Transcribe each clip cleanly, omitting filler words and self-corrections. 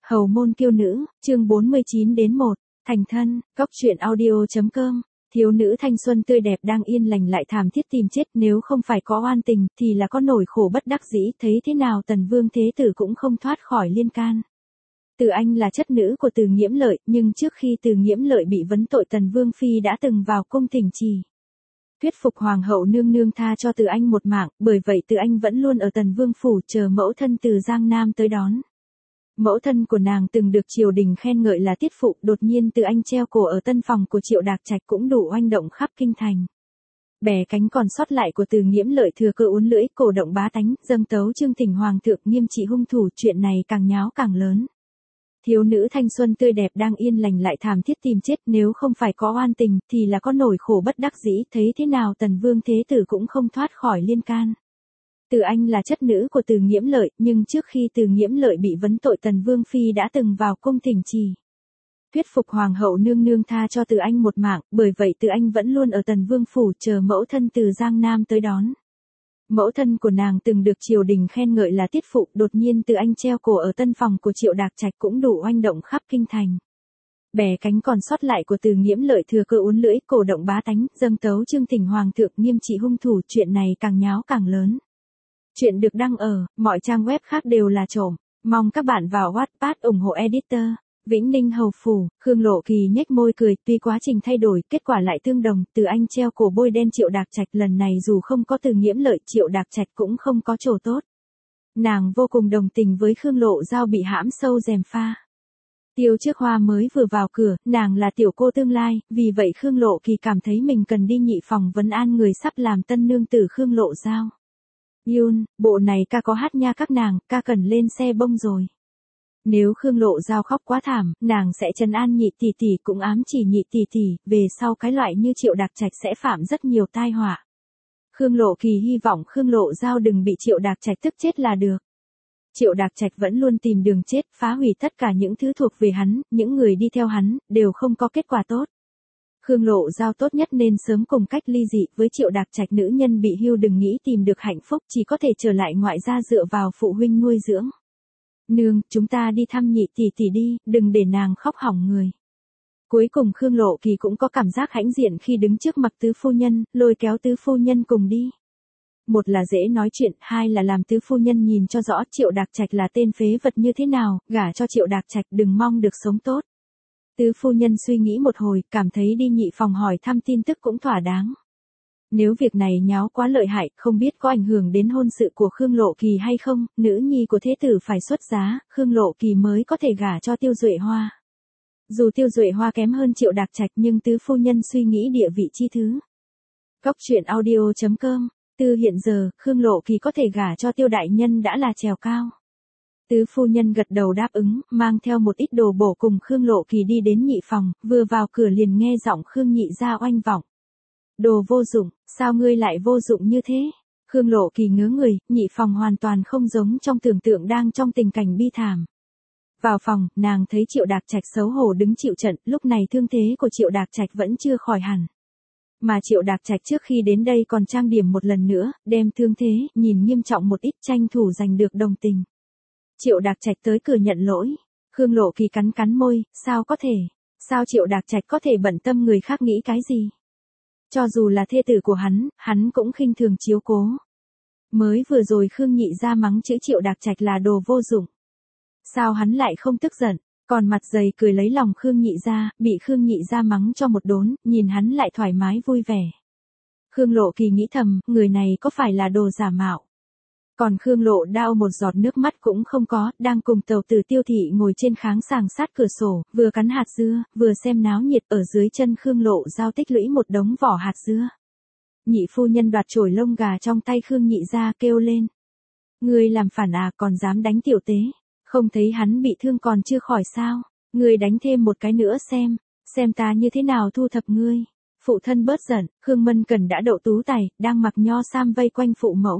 Hầu môn kiêu nữ, chương 49 đến 1, thành thân, góc truyện audio.com. Thiếu nữ thanh xuân tươi đẹp đang yên lành lại thảm thiết tìm chết, nếu không phải có oan tình thì là có nỗi khổ bất đắc dĩ, thấy thế nào Tần Vương Thế Tử cũng không thoát khỏi liên can. Từ Anh là chất nữ của Từ Nghiễm Lợi, nhưng trước khi Từ Nghiễm Lợi bị vấn tội Tần Vương Phi đã từng vào cung thỉnh trì thuyết phục Hoàng hậu nương nương tha cho Từ Anh một mạng, bởi vậy Từ Anh vẫn luôn ở Tần Vương Phủ chờ mẫu thân từ Giang Nam tới đón. Mẫu thân của nàng từng được triều đình khen ngợi là tiết phụ, đột nhiên Từ Anh treo cổ ở tân phòng của Triệu Đạc Trạch cũng đủ oanh động khắp kinh thành. Bè cánh còn sót lại của Từ Nghiễm Lợi thừa cơ uốn lưỡi, cổ động bá tánh, dâng tấu chương thỉnh hoàng thượng nghiêm trị hung thủ, chuyện này càng nháo càng lớn. Thiếu nữ thanh xuân tươi đẹp đang yên lành lại thảm thiết tìm chết, nếu không phải có oan tình thì là có nỗi khổ bất đắc dĩ, thấy thế nào Tần Vương Thế Tử cũng không thoát khỏi liên can. Từ Anh là chất nữ của Từ Nghiễm Lợi, nhưng trước khi Từ Nghiễm Lợi bị vấn tội Tần Vương Phi đã từng vào cung thỉnh trì thuyết phục Hoàng hậu nương nương tha cho Từ Anh một mạng, bởi vậy Từ Anh vẫn luôn ở Tần Vương Phủ chờ mẫu thân từ Giang Nam tới đón. Mẫu thân của nàng từng được triều đình khen ngợi là tiết phụ, đột nhiên Từ Anh treo cổ ở tân phòng của Triệu Đạc Trạch cũng đủ oanh động khắp kinh thành. Bè cánh còn sót lại của Từ Nghiễm Lợi thừa cơ uốn lưỡi, cổ động bá tánh, dâng tấu chương thỉnh hoàng thượng nghiêm trị hung thủ, chuyện này càng nháo càng lớn. Chuyện được đăng ở mọi trang web khác đều là trộm. Mong các bạn vào Wattpad ủng hộ editor. Vĩnh Ninh Hầu Phủ, Khương Lộ Kỳ nhếch môi cười, tuy quá trình thay đổi, kết quả lại tương đồng. Từ Anh treo cổ bôi đen Triệu Đạc Trạch, lần này dù không có Từ Nghiễm Lợi, Triệu Đạc Trạch cũng không có chỗ tốt. Nàng vô cùng đồng tình với Khương Lộ Giao bị hãm sâu rèm pha. Tiêu Trước Hoa mới vừa vào cửa, nàng là tiểu cô tương lai, vì vậy Khương Lộ Kỳ cảm thấy mình cần đi nhị phòng vấn an người sắp làm tân nương tử Khương Lộ Giao. Yun, bộ này ca có hát nha các nàng, ca cần lên xe bông rồi. Nếu Khương Lộ Giao khóc quá thảm, nàng sẽ trấn an nhị tỷ tỷ, cũng ám chỉ nhị tỷ tỷ, về sau cái loại như Triệu Đạc Trạch sẽ phạm rất nhiều tai họa. Khương Lộ Kỳ hy vọng Khương Lộ Giao đừng bị Triệu Đạc Trạch tức chết là được. Triệu Đạc Trạch vẫn luôn tìm đường chết, phá hủy tất cả những thứ thuộc về hắn, những người đi theo hắn, đều không có kết quả tốt. Khương Lộ Giao tốt nhất nên sớm cùng cách ly dị với Triệu Đạc Trạch, nữ nhân bị hưu đừng nghĩ tìm được hạnh phúc, chỉ có thể trở lại ngoại gia dựa vào phụ huynh nuôi dưỡng. Nương, chúng ta đi thăm nhị tỷ tỷ đi, đừng để nàng khóc hỏng người. Cuối cùng Khương Lộ Kỳ cũng có cảm giác hãnh diện khi đứng trước mặt tứ phu nhân, lôi kéo tứ phu nhân cùng đi. Một là dễ nói chuyện, hai là làm tứ phu nhân nhìn cho rõ Triệu Đạc Trạch là tên phế vật như thế nào, gả cho Triệu Đạc Trạch đừng mong được sống tốt. Tứ phu nhân suy nghĩ một hồi, cảm thấy đi nhị phòng hỏi thăm tin tức cũng thỏa đáng. Nếu việc này nháo quá lợi hại, không biết có ảnh hưởng đến hôn sự của Khương Lộ Kỳ hay không, nữ nhi của thế tử phải xuất giá, Khương Lộ Kỳ mới có thể gả cho Tiêu Duệ Hoa. Dù Tiêu Duệ Hoa kém hơn Triệu Đạc Trạch nhưng tứ phu nhân suy nghĩ địa vị chi thứ. Góc truyện audio.com. Từ hiện giờ, Khương Lộ Kỳ có thể gả cho Tiêu đại nhân đã là trèo cao. Tứ phu nhân gật đầu đáp ứng, mang theo một ít đồ bổ cùng Khương Lộ Kỳ đi đến nhị phòng, vừa vào cửa liền nghe giọng Khương nhị gia oanh vọng. Đồ vô dụng, sao ngươi lại vô dụng như thế? Khương Lộ Kỳ ngớ người, nhị phòng hoàn toàn không giống trong tưởng tượng, đang trong tình cảnh bi thảm. Vào phòng, nàng thấy Triệu Đạc Trạch xấu hổ đứng chịu trận, lúc này thương thế của Triệu Đạc Trạch vẫn chưa khỏi hẳn. Mà Triệu Đạc Trạch trước khi đến đây còn trang điểm một lần nữa, đem thương thế, nhìn nghiêm trọng một ít, tranh thủ giành được đồng tình. Triệu Đạc Trạch tới cửa nhận lỗi. Khương Lộ Kỳ cắn cắn môi, sao có thể? Sao Triệu Đạc Trạch có thể bận tâm người khác nghĩ cái gì? Cho dù là thê tử của hắn cũng khinh thường chiếu cố. Mới vừa rồi Khương nhị gia mắng chữ Triệu Đạc Trạch là đồ vô dụng. Sao hắn lại không tức giận, còn mặt dày cười lấy lòng Khương nhị gia, bị Khương nhị gia mắng cho một đốn, nhìn hắn lại thoải mái vui vẻ. Khương Lộ Kỳ nghĩ thầm, người này có phải là đồ giả mạo? Còn Khương Lộ Đao một giọt nước mắt cũng không có, đang cùng Tàu Tử Tiêu thị ngồi trên kháng sàng sát cửa sổ, vừa cắn hạt dưa, vừa xem náo nhiệt, ở dưới chân Khương Lộ Giao tích lũy một đống vỏ hạt dưa. Nhị phu nhân đoạt chổi lông gà trong tay Khương nhị gia kêu lên. Ngươi làm phản à, còn dám đánh tiểu tế, không thấy hắn bị thương còn chưa khỏi sao, ngươi đánh thêm một cái nữa xem ta như thế nào thu thập ngươi. Phụ thân bớt giận, Khương Mân Cần đã đậu tú tài, đang mặc nho sam vây quanh phụ mẫu.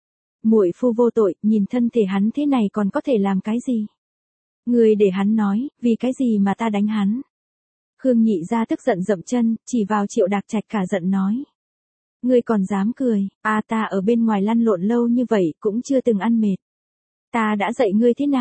Muội phu vô tội, nhìn thân thể hắn thế này còn có thể làm cái gì? Người để hắn nói, vì cái gì mà ta đánh hắn? Khương nhị gia tức giận dậm chân, chỉ vào Triệu Đạc Trạch cả giận nói. Ngươi còn dám cười, ta ở bên ngoài lăn lộn lâu như vậy cũng chưa từng ăn mệt. Ta đã dạy ngươi thế nào?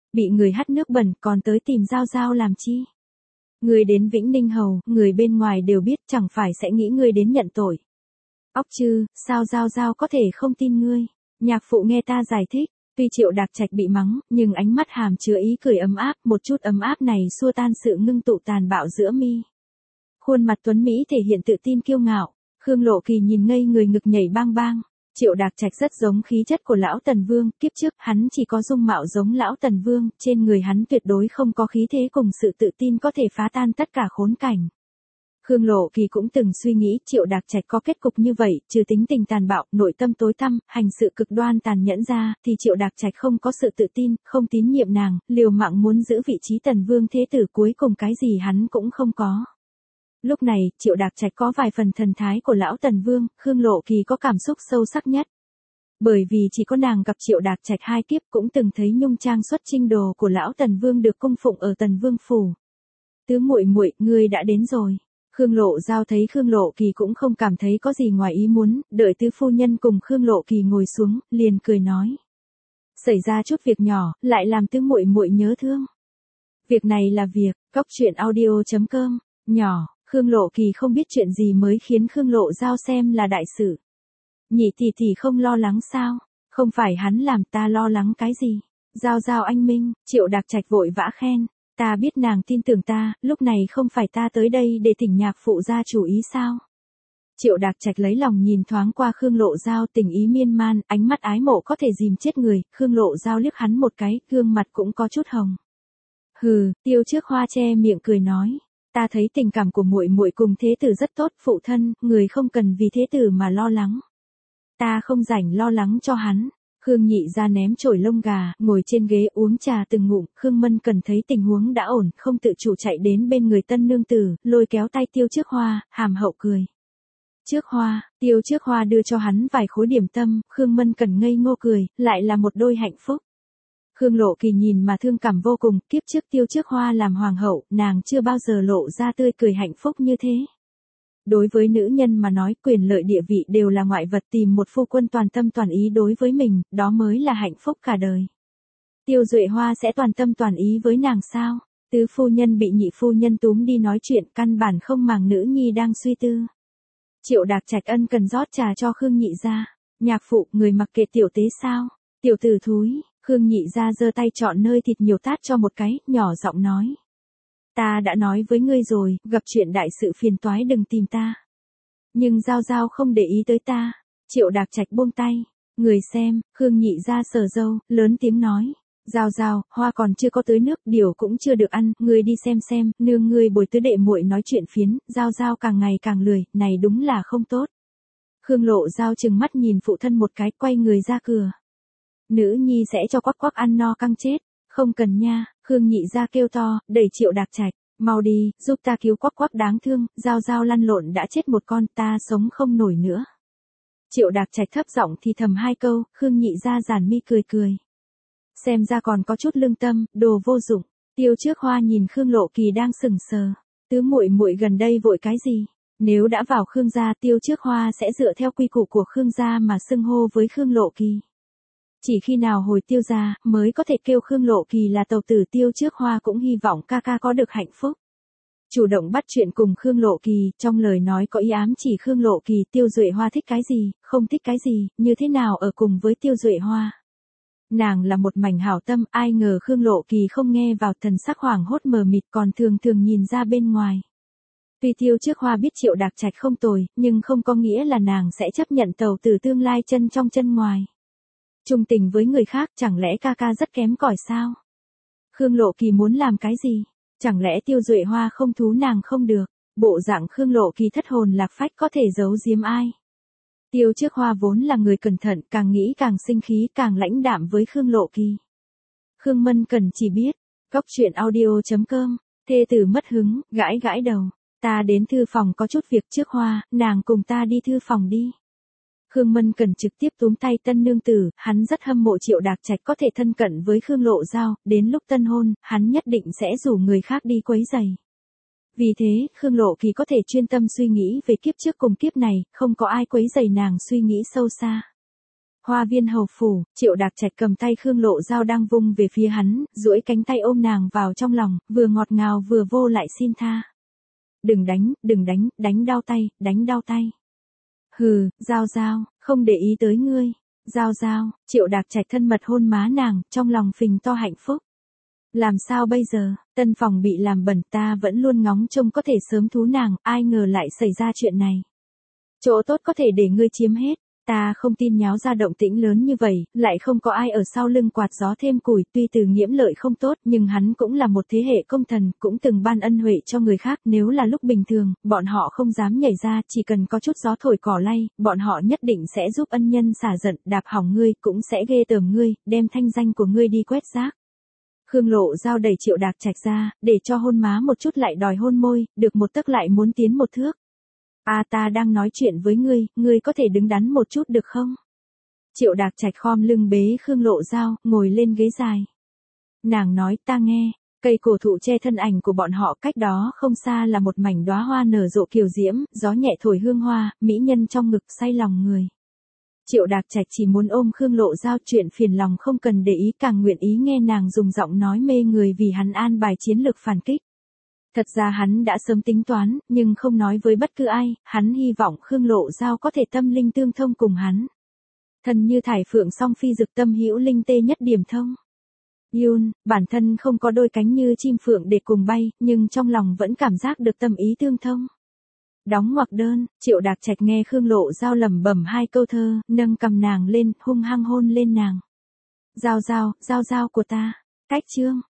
Bị người hắt nước bẩn còn tới tìm Giao Giao làm chi? Ngươi đến Vĩnh Ninh Hầu, người bên ngoài đều biết chẳng phải sẽ nghĩ ngươi đến nhận tội. Óc chư, sao Giao Giao có thể không tin ngươi? Nhạc phụ nghe ta giải thích, tuy Triệu Đạc Trạch bị mắng, nhưng ánh mắt hàm chứa ý cười ấm áp, một chút ấm áp này xua tan sự ngưng tụ tàn bạo giữa mi. Khuôn mặt tuấn Mỹ thể hiện tự tin kiêu ngạo, Khương Lộ Kỳ nhìn ngây người ngực nhảy bang bang. Triệu Đạc Trạch rất giống khí chất của lão Tần Vương, kiếp trước hắn chỉ có dung mạo giống lão Tần Vương, trên người hắn tuyệt đối không có khí thế cùng sự tự tin có thể phá tan tất cả khốn cảnh. Khương Lộ Kỳ cũng từng suy nghĩ Triệu Đạc Trạch có kết cục như vậy, trừ tính tình tàn bạo, nội tâm tối tăm, hành sự cực đoan tàn nhẫn ra, thì Triệu Đạc Trạch không có sự tự tin, không tín nhiệm nàng, liều mạng muốn giữ vị trí Tần Vương thế tử cuối cùng cái gì hắn cũng không có. Lúc này, Triệu Đạc Trạch có vài phần thần thái của lão Tần Vương, Khương Lộ Kỳ có cảm xúc sâu sắc nhất. Bởi vì chỉ có nàng gặp Triệu Đạc Trạch hai kiếp cũng từng thấy nhung trang xuất chinh đồ của lão Tần Vương được cung phụng ở Tần Vương phủ. Tứ muội muội, ngươi đã đến rồi. Khương Lộ Giao thấy Khương Lộ Kỳ cũng không cảm thấy có gì ngoài ý muốn, đợi tứ phu nhân cùng Khương Lộ Kỳ ngồi xuống, liền cười nói: "Xảy ra chút việc nhỏ, lại làm tứ muội muội nhớ thương." Việc này là việc, Cóc Truyện Audio.com, nhỏ, Khương Lộ Kỳ không biết chuyện gì mới khiến Khương Lộ Giao xem là đại sự. Nhị tỷ không lo lắng sao? Không phải hắn làm ta lo lắng cái gì? Giao Giao anh minh, Triệu Đạc Trạch vội vã khen. Ta biết nàng tin tưởng ta, lúc này không phải ta tới đây để thỉnh nhạc phụ ra chủ ý sao? Triệu Đạc Trạch lấy lòng nhìn thoáng qua Khương Lộ Giao, tình ý miên man, ánh mắt ái mộ có thể dìm chết người, Khương Lộ Giao liếc hắn một cái, gương mặt cũng có chút hồng. Hừ, Tiêu Trước Hoa che miệng cười nói, ta thấy tình cảm của muội muội cùng thế tử rất tốt, phụ thân, người không cần vì thế tử mà lo lắng. Ta không rảnh lo lắng cho hắn. Khương Nhị ra ném chổi lông gà, ngồi trên ghế uống trà từng ngụm, Khương Mân Cần thấy tình huống đã ổn, không tự chủ chạy đến bên người tân nương tử, lôi kéo tay Tiêu Trước Hoa, hàm hậu cười. Trước Hoa, Tiêu Trước Hoa đưa cho hắn vài khối điểm tâm, Khương Mân Cần ngây ngô cười, lại là một đôi hạnh phúc. Khương Lộ Kỳ nhìn mà thương cảm vô cùng, kiếp trước Tiêu Trước Hoa làm hoàng hậu, nàng chưa bao giờ lộ ra tươi cười hạnh phúc như thế. Đối với nữ nhân mà nói quyền lợi địa vị đều là ngoại vật, tìm một phu quân toàn tâm toàn ý đối với mình, đó mới là hạnh phúc cả đời. Tiêu Duệ Hoa sẽ toàn tâm toàn ý với nàng sao? Tứ phu nhân bị nhị phu nhân túm đi nói chuyện, căn bản không màng nữ nhi đang suy tư. Triệu Đạc Trạch ân cần rót trà cho Khương Nhị ra. Nhạc phụ, người mặc kệ tiểu tế sao? Tiểu tử thúi, Khương Nhị ra giơ tay chọn nơi thịt nhiều tát cho một cái, nhỏ giọng nói. Ta đã nói với ngươi rồi, gặp chuyện đại sự phiền toái đừng tìm ta. Nhưng Giao Giao không để ý tới ta. Triệu Đạc Trạch buông tay. Người xem, Khương Nhị ra sờ râu, lớn tiếng nói. Giao Giao, hoa còn chưa có tới nước, điều cũng chưa được ăn, ngươi đi xem, nương ngươi bồi tứ đệ muội nói chuyện phiến, Giao Giao càng ngày càng lười, này đúng là không tốt. Khương Lộ Giao chừng mắt nhìn phụ thân một cái, quay người ra cửa. Nữ nhi sẽ cho quắc quắc ăn no căng chết. Không cần nha, Khương Nhị ra kêu to, đẩy Triệu Đạc Trạch, mau đi, giúp ta cứu quắc quắc đáng thương, Giao Giao lăn lộn đã chết một con, ta sống không nổi nữa. Triệu Đạc Trạch thấp giọng thì thầm hai câu, Khương Nhị ra giản mi cười cười. Xem ra còn có chút lương tâm, đồ vô dụng. Tiêu Trước Hoa nhìn Khương Lộ Kỳ đang sững sờ, tứ muội muội gần đây vội cái gì? Nếu đã vào Khương gia, Tiêu Trước Hoa sẽ dựa theo quy củ của Khương gia mà xưng hô với Khương Lộ Kỳ. Chỉ khi nào hồi Tiêu gia, mới có thể kêu Khương Lộ Kỳ là tàu tử. Tiêu Trước Hoa cũng hy vọng ca ca có được hạnh phúc. Chủ động bắt chuyện cùng Khương Lộ Kỳ, trong lời nói có ý ám chỉ Khương Lộ Kỳ Tiêu Duệ Hoa thích cái gì, không thích cái gì, như thế nào ở cùng với Tiêu Duệ Hoa. Nàng là một mảnh hảo tâm, ai ngờ Khương Lộ Kỳ không nghe vào, thần sắc hoảng hốt mờ mịt, còn thường nhìn ra bên ngoài. Tuy Tiêu Trước Hoa biết Triệu Đạc Trạch không tồi, nhưng không có nghĩa là nàng sẽ chấp nhận tàu tử tương lai chân trong chân ngoài. Trung tình với người khác, chẳng lẽ ca ca rất kém cỏi sao? Khương Lộ Kỳ muốn làm cái gì? Chẳng lẽ Tiêu Duệ Hoa không thú nàng không được? Bộ dạng Khương Lộ Kỳ thất hồn lạc phách có thể giấu giếm ai? Tiêu Trước Hoa vốn là người cẩn thận, càng nghĩ càng sinh khí, càng lãnh đạm với Khương Lộ Kỳ. Khương Mân Cần chỉ biết, Cóc Truyện Audio.com, thê tử mất hứng, gãi gãi đầu. Ta đến thư phòng có chút việc. Trước Hoa, nàng cùng ta đi thư phòng đi. Khương Mân Cần trực tiếp túm tay tân nương tử, hắn rất hâm mộ Triệu Đạc Trạch có thể thân cận với Khương Lộ Giao, đến lúc tân hôn, hắn nhất định sẽ rủ người khác đi quấy giày. Vì thế, Khương Lộ Kỳ có thể chuyên tâm suy nghĩ về kiếp trước cùng kiếp này, không có ai quấy giày nàng suy nghĩ sâu xa. Hoa viên hầu phủ, Triệu Đạc Trạch cầm tay Khương Lộ Giao đang vung về phía hắn, duỗi cánh tay ôm nàng vào trong lòng, vừa ngọt ngào vừa vô lại xin tha. Đừng đánh, đánh đau tay, đánh đau tay. Hừ, Giao Giao, không để ý tới ngươi. Giao Giao, Triệu Đạc Trạch thân mật hôn má nàng, trong lòng phình to hạnh phúc. Làm sao bây giờ, tân phòng bị làm bẩn, ta vẫn luôn ngóng trông có thể sớm thú nàng, ai ngờ lại xảy ra chuyện này. Chỗ tốt có thể để ngươi chiếm hết, ta không tin nháo ra động tĩnh lớn như vậy, lại không có ai ở sau lưng quạt gió thêm củi, tuy Từ Nghiễm lợi không tốt, nhưng hắn cũng là một thế hệ công thần, cũng từng ban ân huệ cho người khác, nếu là lúc bình thường, bọn họ không dám nhảy ra, chỉ cần có chút gió thổi cỏ lay, bọn họ nhất định sẽ giúp ân nhân xả giận, đạp hỏng ngươi, cũng sẽ ghê tởm ngươi, đem thanh danh của ngươi đi quét rác. Khương Lộ Giao đẩy Triệu Đạc Trạch ra, để cho hôn má một chút lại đòi hôn môi, được một tấc lại muốn tiến một thước. Ta đang nói chuyện với ngươi có thể đứng đắn một chút được không? Triệu Đạc Trạch khom lưng bế Khương Lộ Giao, ngồi lên ghế dài. Nàng nói, ta nghe, cây cổ thụ che thân ảnh của bọn họ, cách đó không xa là một mảnh đóa hoa nở rộ kiều diễm, gió nhẹ thổi hương hoa, mỹ nhân trong ngực say lòng người. Triệu Đạc Trạch chỉ muốn ôm Khương Lộ Giao, chuyện phiền lòng không cần để ý, càng nguyện ý nghe nàng dùng giọng nói mê người vì hắn an bài chiến lược phản kích. Thật ra hắn đã sớm tính toán, nhưng không nói với bất cứ ai, hắn hy vọng Khương Lộ Giao có thể tâm linh tương thông cùng hắn. Thần như thải phượng song phi dực, tâm hữu linh tê nhất điểm thông. Yun, bản thân không có đôi cánh như chim phượng để cùng bay, nhưng trong lòng vẫn cảm giác được tâm ý tương thông. Đóng ngoặc đơn, Triệu Đạc Trạch nghe Khương Lộ Giao lẩm bẩm hai câu thơ, nâng cầm nàng lên, hung hăng hôn lên nàng. Giao Giao, Giao Giao của ta. Cách chương